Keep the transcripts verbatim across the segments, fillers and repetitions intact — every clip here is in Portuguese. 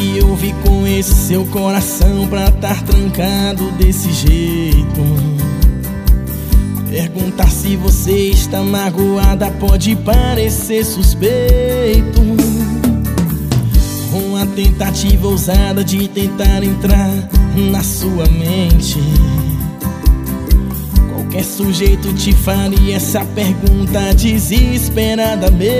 que houve com esse seu coração pra tá trancado desse jeito? Perguntar se você está magoada pode parecer suspeito. Uma tentativa ousada de tentar entrar na sua mente. Qualquer sujeito te faria essa pergunta desesperadamente.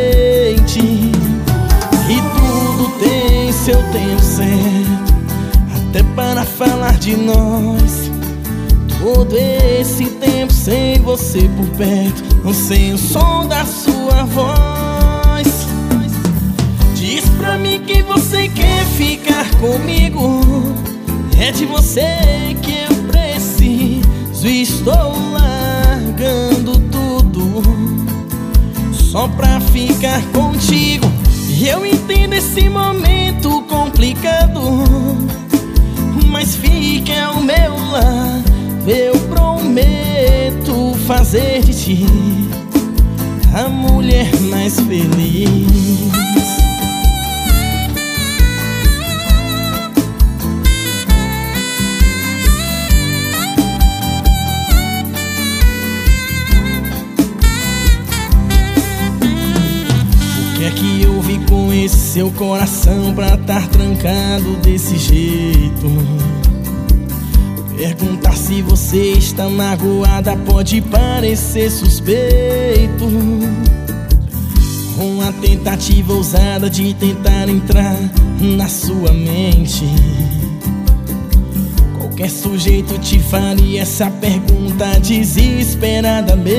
E tudo tem seu tempo certo, até para falar de nós. Todo esse tempo sem você por perto, não sei o som da sua voz. Diz pra mim que você quer ficar comigo. É de você que eu preciso. Estou largando tudo só pra ficar contigo. E eu entendo esse momento complicado, mas fique ao meu lado. Eu prometo fazer de ti a mulher mais feliz. O que é que houve com esse seu coração pra tá trancado desse jeito? Perguntar se você está magoada pode parecer suspeito. Uma tentativa ousada de tentar entrar na sua mente. Qualquer sujeito te faria essa pergunta desesperadamente.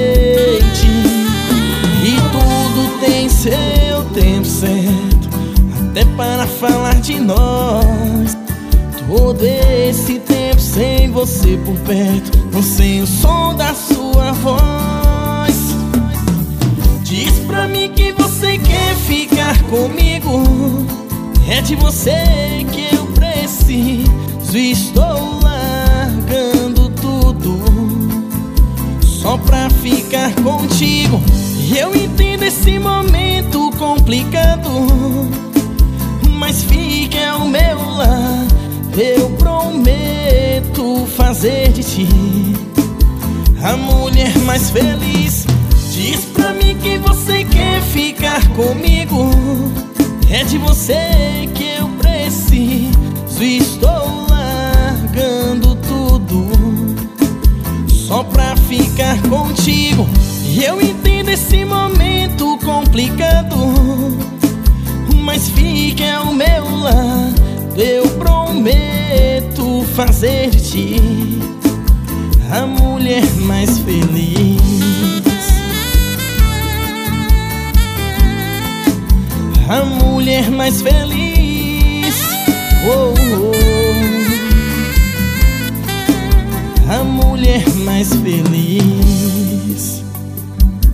E tudo tem seu tempo certo, até para falar de nós. Todo esse tempo sem você por perto, não sei o som da sua voz. Diz pra mim que você quer ficar comigo. É de você que eu preciso. Estou largando tudo só pra ficar contigo. E eu entendo esse momento complicado, mas fique ao meu lado. Eu prometo fazer de ti a mulher mais feliz. Diz pra mim que você quer ficar comigo. É de você que eu preciso. Estou largando tudo só pra ficar contigo. E eu entendo esse momento complicado, mas fique ao meu lado. Eu prometo fazer de ti a mulher mais feliz. A mulher mais feliz. Oh, oh. A mulher mais feliz.